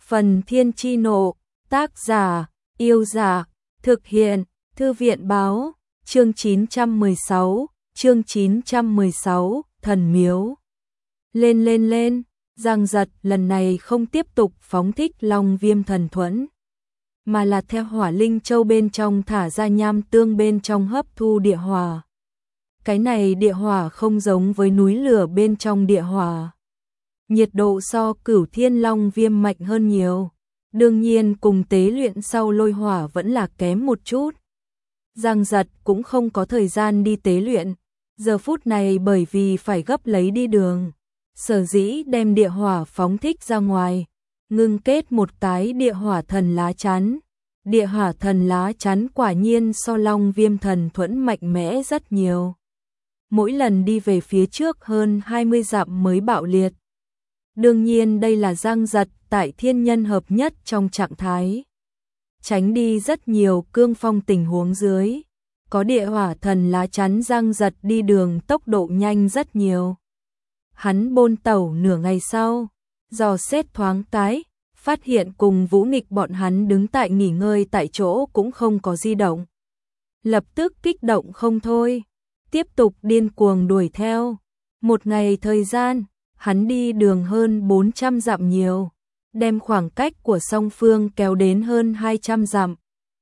Phần Thiên Chi Nộ, tác giả, Yêu Dạ, thực hiện, Thư viện Báo, chương 916, Thần Miếu. Lên, Giang Giật lần này không tiếp tục phóng thích Long Viêm thần thuẫn, mà là theo Hỏa Linh Châu bên trong thả ra nham tương bên trong hấp thu địa hỏa. Cái này địa hỏa không giống với núi lửa bên trong địa hỏa. Nhiệt độ so Cửu Thiên Long Viêm mạnh hơn nhiều. Đương nhiên cùng tế luyện sau lôi hỏa vẫn là kém một chút. Giang Giật cũng không có thời gian đi tế luyện. Giờ phút này bởi vì phải gấp lấy đi đường, sở dĩ đem địa hỏa phóng thích ra ngoài, ngưng kết một cái địa hỏa thần lá chắn. Địa hỏa thần lá chắn quả nhiên so Long Viêm thần thuẫn mạnh mẽ rất nhiều. Mỗi lần đi về phía trước hơn 20 dặm mới bạo liệt. Đương nhiên đây là Giang Giật tại thiên nhân hợp nhất trong trạng thái, tránh đi rất nhiều cương phong tình huống dưới. Có địa hỏa thần lá chắn, Giang Giật đi đường tốc độ nhanh rất nhiều. Hắn bôn tẩu nửa ngày sau, dò xét thoáng cái, phát hiện cùng Vũ Nghịch bọn hắn đứng tại nghỉ ngơi tại chỗ cũng không có di động. Lập tức kích động không thôi, tiếp tục điên cuồng đuổi theo. Một ngày thời gian, hắn đi đường hơn 400 dặm nhiều, đem khoảng cách của song phương kéo đến hơn 200 dặm.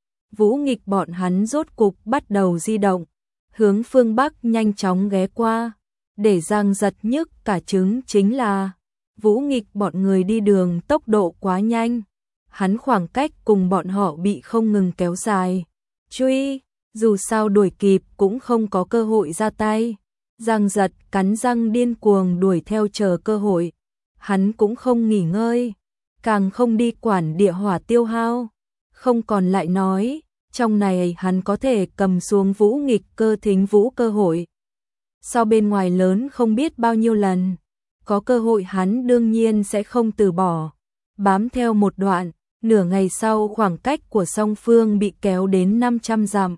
Vũ Nghịch bọn hắn rốt cục bắt đầu di động, hướng phương Bắc nhanh chóng ghé qua. Để Giang Giật nhức cả trứng chính là Vũ Nghịch bọn người đi đường tốc độ quá nhanh, hắn khoảng cách cùng bọn họ bị không ngừng kéo dài. Truy, dù sao đuổi kịp cũng không có cơ hội ra tay. Giang Giật cắn răng điên cuồng đuổi theo chờ cơ hội. Hắn cũng không nghỉ ngơi, càng không đi quản địa hỏa tiêu hao. Không còn lại nói, trong này hắn có thể cầm xuống Vũ Nghịch cơ thính vũ cơ hội. Sau bên ngoài lớn không biết bao nhiêu lần, có cơ hội hắn đương nhiên sẽ không từ bỏ. Bám theo một đoạn, nửa ngày sau khoảng cách của song phương bị kéo đến 500 dặm.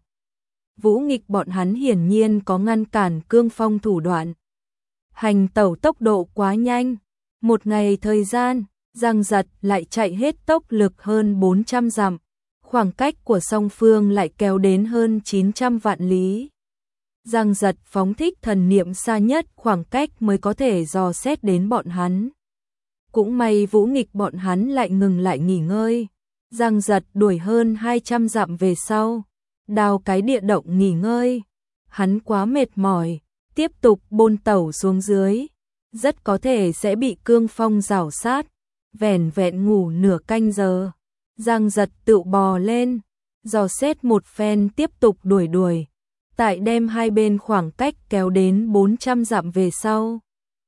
Vũ Nghịch bọn hắn hiển nhiên có ngăn cản cương phong thủ đoạn. Hành tẩu tốc độ quá nhanh, một ngày thời gian, Giang Giật lại chạy hết tốc lực hơn 400 dặm. Khoảng cách của song phương lại kéo đến hơn 900 vạn lý. Giang Giật phóng thích thần niệm xa nhất khoảng cách mới có thể dò xét đến bọn hắn. Cũng may Vũ Nghịch bọn hắn lại ngừng lại nghỉ ngơi. Giang Giật đuổi hơn 200 dặm về sau, đào cái địa động nghỉ ngơi. Hắn quá mệt mỏi, tiếp tục bôn tẩu xuống dưới, rất có thể sẽ bị cương phong rảo sát. Vẻn vẹn ngủ nửa canh giờ, Giang Giật tự bò lên, dò xét một phen tiếp tục đuổi. Tại đem hai bên khoảng cách kéo đến 400 dặm về sau,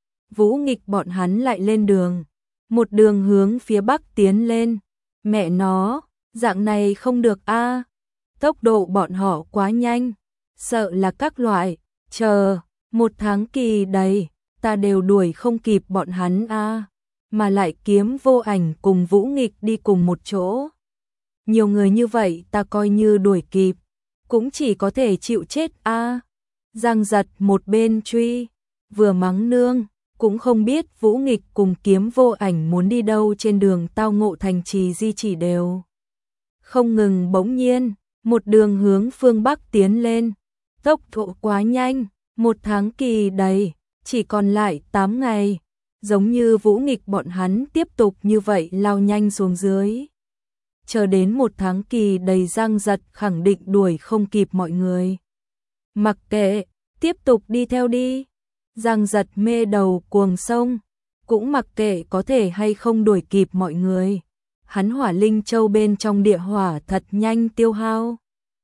Vũ Nghịch bọn hắn lại lên đường, một đường hướng phía Bắc tiến lên. Mẹ nó, dạng này không được a, tốc độ bọn họ quá nhanh, sợ là các loại, chờ, 1 tháng kỳ đầy, ta đều đuổi không kịp bọn hắn a. Mà lại Kiếm Vô Ảnh cùng Vũ Nghịch đi cùng một chỗ. Nhiều người như vậy ta coi như đuổi kịp, cũng chỉ có thể chịu chết a. Giang Giật một bên truy, vừa mắng nương, cũng không biết Vũ Nghịch cùng Kiếm Vô Ảnh muốn đi đâu. Trên đường tao ngộ thành trì di chỉ đều không ngừng. Bỗng nhiên, một đường hướng phương Bắc tiến lên, tốc độ quá nhanh, 1 tháng kỳ đầy, chỉ còn lại 8 ngày. Giống như Vũ Nghịch bọn hắn tiếp tục như vậy lao nhanh xuống dưới. Chờ đến 1 tháng kỳ đầy, Giang Giật khẳng định đuổi không kịp mọi người. Mặc kệ, tiếp tục đi theo đi. Giang Giật mê đầu cuồng sông, cũng mặc kệ có thể hay không đuổi kịp mọi người. Hắn Hỏa Linh Châu bên trong địa hỏa thật nhanh tiêu hao.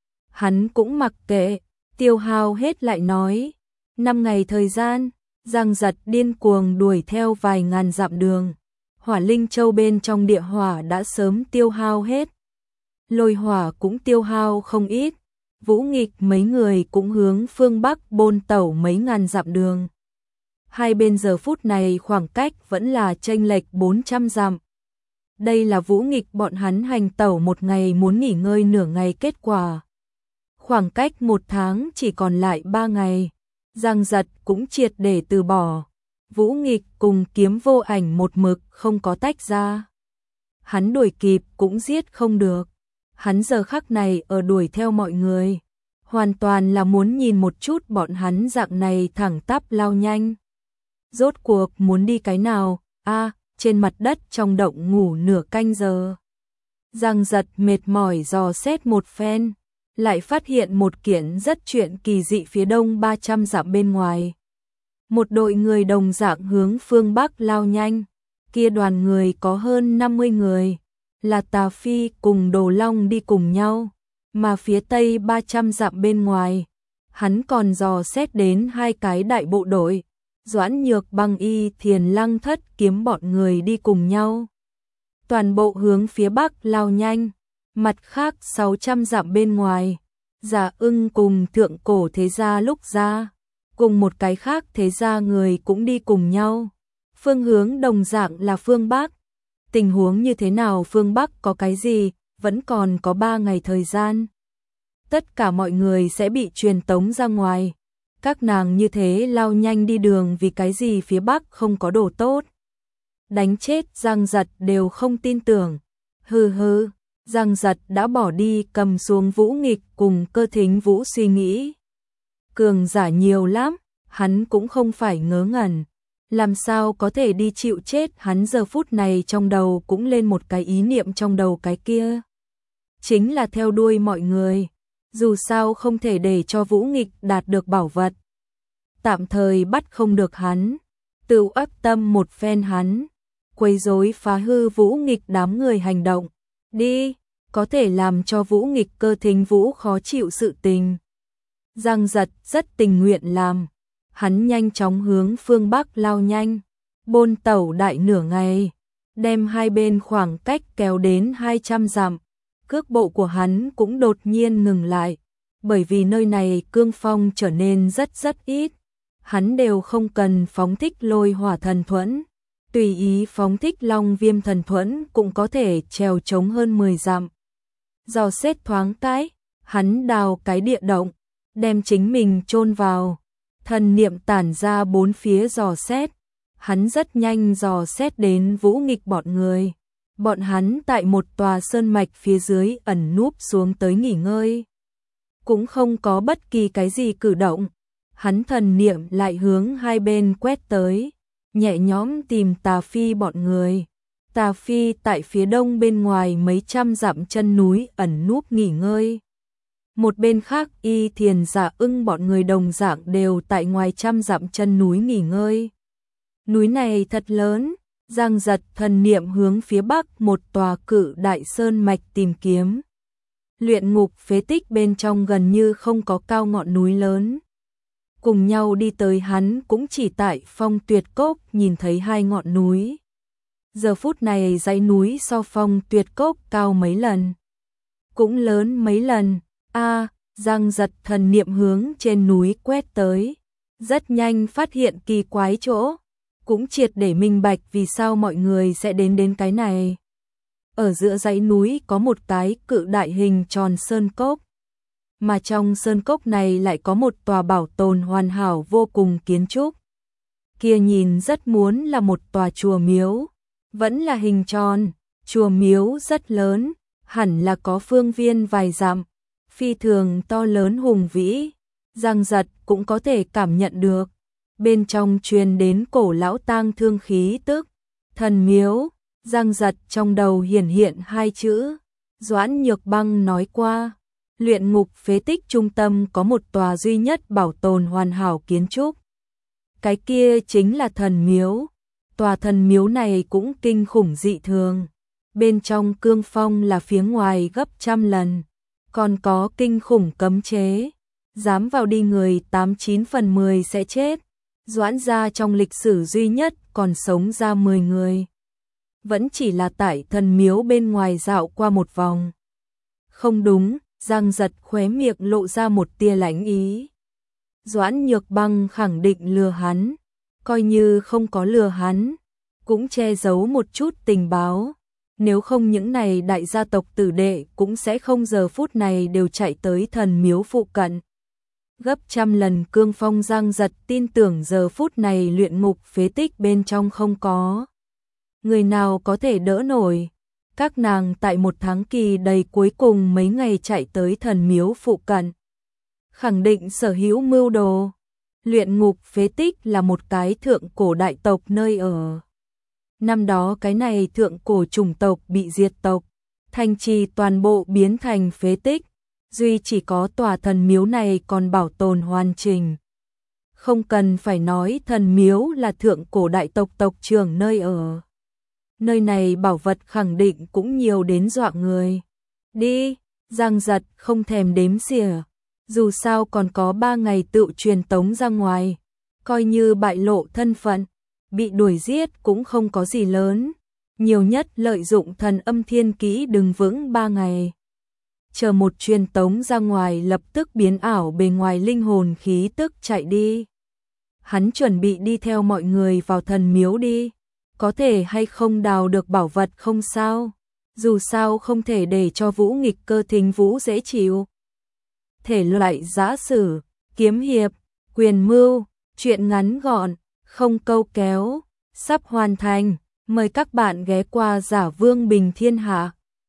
Hắn cũng mặc kệ, tiêu hao hết lại nói. 5 ngày thời gian, Giang Giật điên cuồng đuổi theo vài ngàn dặm đường. Hỏa Linh Châu bên trong địa hỏa đã sớm tiêu hao hết. Lôi hỏa cũng tiêu hao không ít. Vũ Nghịch mấy người cũng hướng phương Bắc bôn tẩu mấy ngàn dặm đường. Hai bên giờ phút này khoảng cách vẫn là chênh lệch 400 dặm. Đây là Vũ Nghịch bọn hắn hành tẩu một ngày muốn nghỉ ngơi nửa ngày kết quả. Khoảng cách 1 tháng chỉ còn lại 3 ngày. Giang Giật cũng triệt để từ bỏ. Vũ Nghịch cùng Kiếm Vô Ảnh một mực không có tách ra. hắn đuổi kịp cũng giết không được. Hắn giờ khắc này ở đuổi theo mọi người, hoàn toàn là muốn nhìn một chút bọn hắn dạng này thẳng tắp lao nhanh. Rốt cuộc muốn đi cái nào? Trên mặt đất trong động ngủ nửa canh giờ. Giang Giật mệt mỏi dò xét một phen, lại phát hiện một kiện rất chuyện kỳ dị phía đông 300 dặm bên ngoài. Một đội người đồng dạng hướng phương Bắc lao nhanh, kia đoàn người có hơn 50 người, là Tà Phi cùng Đồ Long đi cùng nhau, mà phía tây 300 dặm bên ngoài, hắn còn dò xét đến 2 cái đại bộ đội, Doãn Nhược Băng Y Thiền Lăng Thất Kiếm bọn người đi cùng nhau. Toàn bộ hướng phía Bắc lao nhanh, mặt khác 600 dặm bên ngoài, Giả Ưng cùng thượng cổ thế gia lúc ra, cùng một cái khác thế gia người cũng đi cùng nhau. Phương hướng đồng dạng là phương Bắc. Tình huống như thế nào, phương Bắc có cái gì, vẫn còn có 3 ngày thời gian. Tất cả mọi người sẽ bị truyền tống ra ngoài. Các nàng như thế lao nhanh đi đường vì cái gì phía Bắc không có đồ tốt. Đánh chết Giang Giật đều không tin tưởng. Hừ, Giang Giật đã bỏ đi cầm xuống Vũ Nghịch cùng Cơ Thính Vũ suy nghĩ. Cường giả nhiều lắm, hắn cũng không phải ngớ ngẩn. Làm sao có thể đi chịu chết, hắn giờ phút này trong đầu cũng lên một cái ý niệm trong đầu, cái kia chính là theo đuôi mọi người. Dù sao không thể để cho Vũ Nghịch đạt được bảo vật. Tạm thời bắt không được hắn, tự ấp tâm một phen hắn, quấy rối phá hư Vũ Nghịch đám người hành động. Đi, có thể làm cho Vũ Nghịch Cơ Thính Vũ khó chịu sự tình. Giang Giật rất tình nguyện làm. Hắn nhanh chóng hướng phương Bắc lao nhanh, bôn tẩu đại nửa ngày, đem hai bên khoảng cách kéo đến 200 dặm. Cước bộ của hắn cũng đột nhiên ngừng lại, bởi vì nơi này cương phong trở nên rất ít. Hắn đều không cần phóng thích Lôi Hỏa Thần Thuẫn, tùy ý phóng thích Long Viêm Thần Thuẫn cũng có thể trèo trống hơn 10 dặm. Dò xét thoáng cái, hắn đào cái địa động, đem chính mình chôn vào. Thần niệm tản ra bốn phía dò xét, hắn rất nhanh dò xét đến Vũ Nghịch bọn người. Bọn hắn tại một tòa sơn mạch phía dưới ẩn núp xuống tới nghỉ ngơi. Cũng không có bất kỳ cái gì cử động. Hắn thần niệm lại hướng hai bên quét tới, nhẹ nhõm tìm Tà Phi bọn người. Tà Phi tại phía đông bên ngoài mấy trăm dặm chân núi ẩn núp nghỉ ngơi. Một bên khác Y Thiền Giả Ưng bọn người đồng dạng đều tại ngoài trăm dặm chân núi nghỉ ngơi. Núi này thật lớn, Giang Giật thần niệm hướng phía bắc một tòa cự đại sơn mạch tìm kiếm. Luyện ngục phế tích bên trong gần như không có cao ngọn núi lớn. Cùng nhau đi tới hắn cũng chỉ tại Phong Tuyệt Cốc nhìn thấy 2 ngọn núi. Giờ phút này dãy núi so Phong Tuyệt Cốc cao mấy lần, cũng lớn mấy lần. Giang Giật thần niệm hướng trên núi quét tới, rất nhanh phát hiện kỳ quái chỗ, cũng triệt để minh bạch vì sao mọi người sẽ đến cái này. Ở giữa dãy núi có một cái cự đại hình tròn sơn cốc, mà trong sơn cốc này lại có một tòa bảo tồn hoàn hảo vô cùng kiến trúc. Kia nhìn rất muốn là một tòa chùa miếu, vẫn là hình tròn, chùa miếu rất lớn, hẳn là có phương viên vài dặm. Phi thường to lớn hùng vĩ, Giang Giật cũng có thể cảm nhận được. Bên trong truyền đến cổ lão tang thương khí tức. Thần miếu, Giang Giật trong đầu hiển hiện 2 chữ. Doãn Nhược Băng nói qua, luyện ngục phế tích trung tâm có một tòa duy nhất bảo tồn hoàn hảo kiến trúc. Cái kia chính là thần miếu. Tòa thần miếu này cũng kinh khủng dị thường. Bên trong cương phong là phía ngoài gấp trăm lần. Còn có kinh khủng cấm chế, dám vào đi người 89 phần 10 sẽ chết. Doãn gia trong lịch sử duy nhất còn sống ra 10 người. Vẫn chỉ là tại thần miếu bên ngoài dạo qua một vòng. Không đúng, Giang Giật khóe miệng lộ ra một tia lãnh ý. Doãn Nhược Băng khẳng định lừa hắn, coi như không có lừa hắn, cũng che giấu một chút tình báo. Nếu không những này đại gia tộc tử đệ cũng sẽ không giờ phút này đều chạy tới thần miếu phụ cận. Gấp trăm lần cương phong. Giang Giật tin tưởng giờ phút này luyện ngục phế tích bên trong không có người nào có thể đỡ nổi. Các nàng tại một tháng kỳ đầy cuối cùng mấy ngày chạy tới thần miếu phụ cận. Khẳng định sở hữu mưu đồ. Luyện ngục phế tích là một cái thượng cổ đại tộc nơi ở. Năm đó cái này thượng cổ chủng tộc bị diệt tộc, thành trì toàn bộ biến thành phế tích, duy chỉ có tòa thần miếu này còn bảo tồn hoàn chỉnh. Không cần phải nói thần miếu là thượng cổ đại tộc tộc trưởng nơi ở. Nơi này bảo vật khẳng định cũng nhiều đến dọa người. Đi, Giang Giật không thèm đếm xỉa. Dù sao còn có 3 ngày tự truyền tống ra ngoài. Coi như bại lộ thân phận, bị đuổi giết cũng không có gì lớn. Nhiều nhất lợi dụng thần âm thiên kỹ đứng vững 3 ngày. Chờ một truyền tống ra ngoài lập tức biến ảo bề ngoài linh hồn khí tức chạy đi. Hắn chuẩn bị đi theo mọi người vào thần miếu đi. Có thể hay không đào được bảo vật không sao. Dù sao không thể để cho Vũ Nghịch Cơ Thính Vũ dễ chịu. Thể loại giã sử, kiếm hiệp, quyền mưu, truyện ngắn gọn, không câu kéo, sắp hoàn thành. Mời các bạn ghé qua Giả Vương Bình Thiên Hạ.